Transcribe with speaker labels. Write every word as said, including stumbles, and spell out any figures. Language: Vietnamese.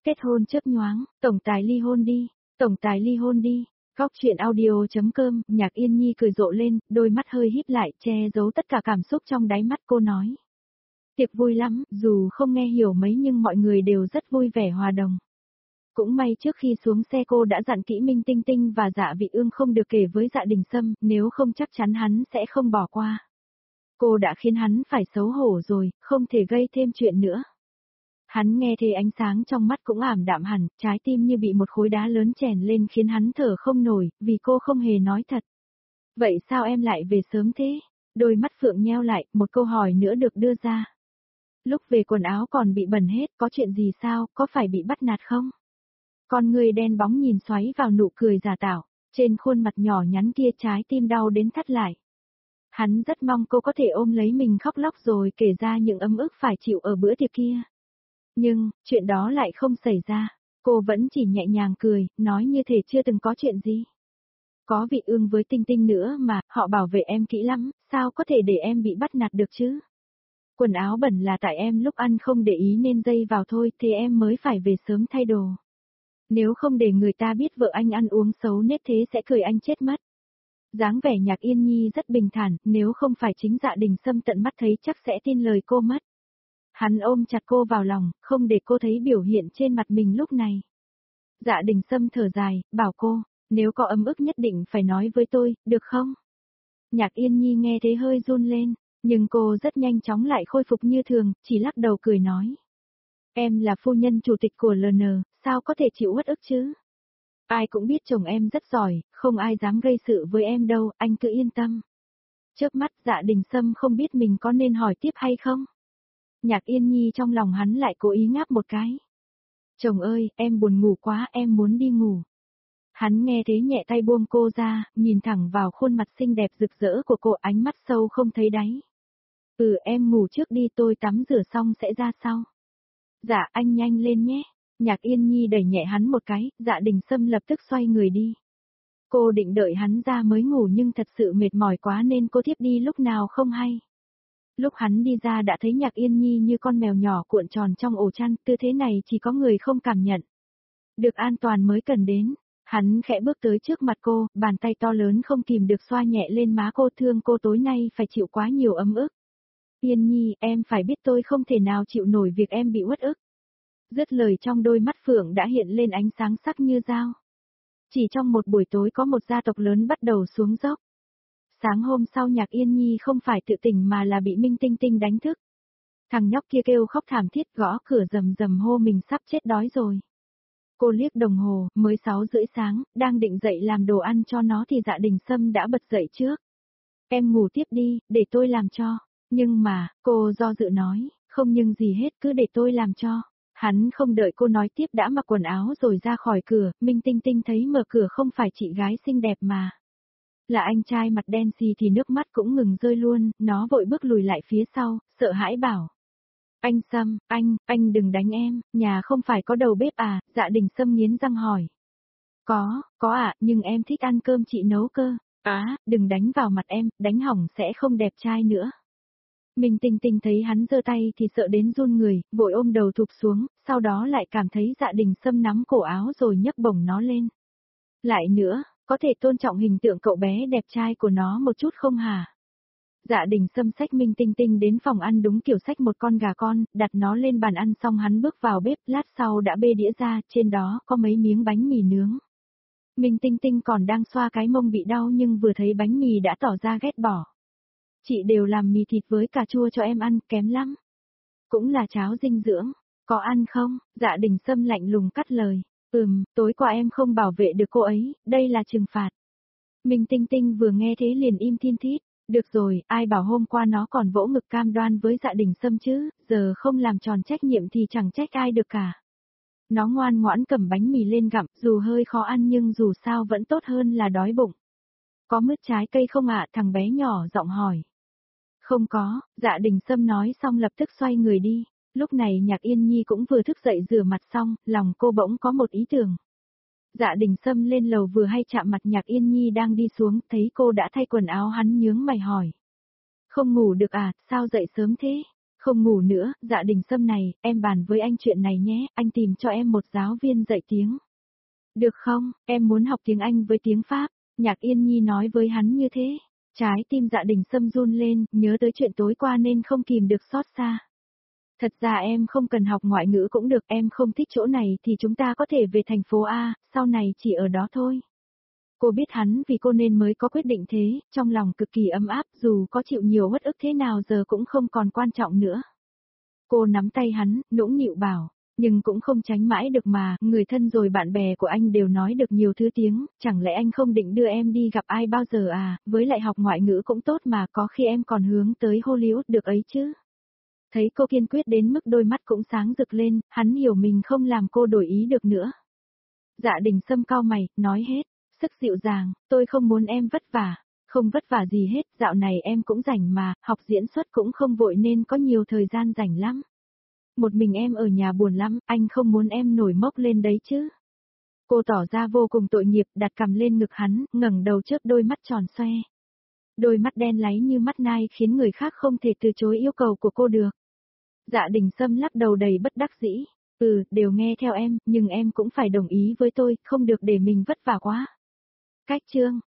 Speaker 1: Kết hôn chớp nhoáng, tổng tài ly hôn đi, tổng tài ly hôn đi. Góc truyện audio.com, Nhạc Yên Nhi cười rộ lên, đôi mắt hơi híp lại, che giấu tất cả cảm xúc trong đáy mắt cô nói. Tiệc vui lắm, dù không nghe hiểu mấy nhưng mọi người đều rất vui vẻ hòa đồng. Cũng may trước khi xuống xe cô đã dặn kỹ Minh Tinh Tinh và Dạ Vị Ương không được kể với Dạ Đình Sâm, nếu không chắc chắn hắn sẽ không bỏ qua. Cô đã khiến hắn phải xấu hổ rồi, không thể gây thêm chuyện nữa. Hắn nghe thấy ánh sáng trong mắt cũng ảm đạm hẳn, trái tim như bị một khối đá lớn chèn lên khiến hắn thở không nổi, vì cô không hề nói thật. Vậy sao em lại về sớm thế? Đôi mắt Phượng nheo lại, một câu hỏi nữa được đưa ra. Lúc về quần áo còn bị bẩn hết, có chuyện gì sao, có phải bị bắt nạt không? Con người đen bóng nhìn xoáy vào nụ cười giả tạo, trên khuôn mặt nhỏ nhắn kia trái tim đau đến thắt lại. Hắn rất mong cô có thể ôm lấy mình khóc lóc rồi kể ra những ấm ức phải chịu ở bữa tiệc kia. Nhưng, chuyện đó lại không xảy ra, cô vẫn chỉ nhẹ nhàng cười, nói như thể chưa từng có chuyện gì. Có Vị Ương với Tinh Tinh nữa mà, họ bảo vệ em kỹ lắm, sao có thể để em bị bắt nạt được chứ? Quần áo bẩn là tại em lúc ăn không để ý nên dây vào thôi, thế em mới phải về sớm thay đồ. Nếu không để người ta biết vợ anh ăn uống xấu nết thế sẽ cười anh chết mất. Dáng vẻ Nhạc Yên Nhi rất bình thản, nếu không phải chính Dạ Đình Sâm tận mắt thấy chắc sẽ tin lời cô mất. Hắn ôm chặt cô vào lòng, không để cô thấy biểu hiện trên mặt mình lúc này. Dạ Đình Sâm thở dài, bảo cô, nếu có ấm ức nhất định phải nói với tôi, được không? Nhạc Yên Nhi nghe thế hơi run lên, nhưng cô rất nhanh chóng lại khôi phục như thường, chỉ lắc đầu cười nói. Em là phu nhân chủ tịch của lờ en, sao có thể chịu uất ức chứ? Ai cũng biết chồng em rất giỏi, không ai dám gây sự với em đâu, anh cứ yên tâm. Chớp mắt Dạ Đình Sâm không biết mình có nên hỏi tiếp hay không? Nhạc Yên Nhi trong lòng hắn lại cố ý ngáp một cái. Chồng ơi, em buồn ngủ quá, em muốn đi ngủ. Hắn nghe thế nhẹ tay buông cô ra, nhìn thẳng vào khuôn mặt xinh đẹp rực rỡ của cô, ánh mắt sâu không thấy đáy. Ừ, em ngủ trước đi, tôi tắm rửa xong sẽ ra sau. Dạ, anh nhanh lên nhé. Nhạc Yên Nhi đẩy nhẹ hắn một cái, Dạ Đình Sâm lập tức xoay người đi. Cô định đợi hắn ra mới ngủ nhưng thật sự mệt mỏi quá nên cô thiếp đi lúc nào không hay. Lúc hắn đi ra đã thấy Nhạc Yên Nhi như con mèo nhỏ cuộn tròn trong ổ chăn, tư thế này chỉ có người không cảm nhận. Được an toàn mới cần đến. Hắn khẽ bước tới trước mặt cô, bàn tay to lớn không kìm được xoa nhẹ lên má cô, thương cô tối nay phải chịu quá nhiều ấm ức. Yên Nhi, em phải biết tôi không thể nào chịu nổi việc em bị uất ức. Dứt lời trong đôi mắt Phượng đã hiện lên ánh sáng sắc như dao. Chỉ trong một buổi tối có một gia tộc lớn bắt đầu xuống dốc. Sáng hôm sau Nhạc Yên Nhi không phải tự tỉnh mà là bị Minh Tinh Tinh đánh thức. Thằng nhóc kia kêu khóc thảm thiết gõ cửa rầm rầm hô mình sắp chết đói rồi. Cô liếc đồng hồ, mới sáu rưỡi sáng, đang định dậy làm đồ ăn cho nó thì Dạ Đình Sâm đã bật dậy trước. Em ngủ tiếp đi, để tôi làm cho. Nhưng mà, cô do dự nói, không nhưng gì hết cứ để tôi làm cho. Hắn không đợi cô nói tiếp đã mặc quần áo rồi ra khỏi cửa, Minh Tinh Tinh thấy mở cửa không phải chị gái xinh đẹp mà. Là anh trai mặt đen xì thì nước mắt cũng ngừng rơi luôn, nó vội bước lùi lại phía sau, sợ hãi bảo. Anh Sâm, anh, anh đừng đánh em, nhà không phải có đầu bếp à, Dạ Đình Sâm nghiến răng hỏi. Có, có ạ, à, nhưng em thích ăn cơm chị nấu cơ. Á, à, đừng đánh vào mặt em, đánh hỏng sẽ không đẹp trai nữa. Minh Tinh Tinh thấy hắn giơ tay thì sợ đến run người, vội ôm đầu thụp xuống, sau đó lại cảm thấy Dạ Đình Sâm nắm cổ áo rồi nhấc bổng nó lên. Lại nữa, có thể tôn trọng hình tượng cậu bé đẹp trai của nó một chút không hả? Dạ Đình Sâm xách Minh Tinh Tinh đến phòng ăn đúng kiểu xách một con gà con, đặt nó lên bàn ăn xong hắn bước vào bếp, lát sau đã bê đĩa ra, trên đó có mấy miếng bánh mì nướng. Minh Tinh Tinh còn đang xoa cái mông bị đau nhưng vừa thấy bánh mì đã tỏ ra ghét bỏ. Chị đều làm mì thịt với cà chua cho em ăn, kém lắm. Cũng là cháo dinh dưỡng, có ăn không? Dạ Đình Sâm lạnh lùng cắt lời. Ừm, tối qua em không bảo vệ được cô ấy, đây là trừng phạt. Minh Tinh Tinh vừa nghe thế liền im thiên thít. Được rồi, ai bảo hôm qua nó còn vỗ ngực cam đoan với Dạ Đình Sâm chứ, giờ không làm tròn trách nhiệm thì chẳng trách ai được cả. Nó ngoan ngoãn cầm bánh mì lên gặm, dù hơi khó ăn nhưng dù sao vẫn tốt hơn là đói bụng. Có mứt trái cây không ạ? Thằng bé nhỏ giọng hỏi. Không có, Dạ Đình Sâm nói xong lập tức xoay người đi. Lúc này Nhạc Yên Nhi cũng vừa thức dậy rửa mặt xong, lòng cô bỗng có một ý tưởng. Dạ Đình Sâm lên lầu vừa hay chạm mặt Nhạc Yên Nhi đang đi xuống, thấy cô đã thay quần áo hắn nhướng mày hỏi. Không ngủ được à, sao dậy sớm thế? Không ngủ nữa, Dạ Đình Sâm này, em bàn với anh chuyện này nhé, anh tìm cho em một giáo viên dạy tiếng. Được không, em muốn học tiếng Anh với tiếng Pháp, Nhạc Yên Nhi nói với hắn như thế. Trái tim Dạ Đình Sâm run lên, nhớ tới chuyện tối qua nên không kìm được xót xa. Thật ra em không cần học ngoại ngữ cũng được, em không thích chỗ này thì chúng ta có thể về thành phố A, sau này chỉ ở đó thôi. Cô biết hắn vì cô nên mới có quyết định thế, trong lòng cực kỳ ấm áp, dù có chịu nhiều uất ức thế nào giờ cũng không còn quan trọng nữa. Cô nắm tay hắn, nũng nịu bảo, nhưng cũng không tránh mãi được mà, người thân rồi bạn bè của anh đều nói được nhiều thứ tiếng, chẳng lẽ anh không định đưa em đi gặp ai bao giờ à, với lại học ngoại ngữ cũng tốt mà, có khi em còn hướng tới Hollywood được ấy chứ. Thấy cô kiên quyết đến mức đôi mắt cũng sáng rực lên, hắn hiểu mình không làm cô đổi ý được nữa. Dạ Đình Sâm cau mày, nói hết, sức dịu dàng, tôi không muốn em vất vả, không vất vả gì hết, dạo này em cũng rảnh mà, học diễn xuất cũng không vội nên có nhiều thời gian rảnh lắm. Một mình em ở nhà buồn lắm, anh không muốn em nổi mốc lên đấy chứ. Cô tỏ ra vô cùng tội nghiệp, đặt cằm lên ngực hắn, ngẩng đầu chớp đôi mắt tròn xoe. Đôi mắt đen láy như mắt nai khiến người khác không thể từ chối yêu cầu của cô được. Dạ Đình Sâm lắc đầu đầy bất đắc dĩ. Ừ, đều nghe theo em, nhưng em cũng phải đồng ý với tôi, không được để mình vất vả quá. Cách chương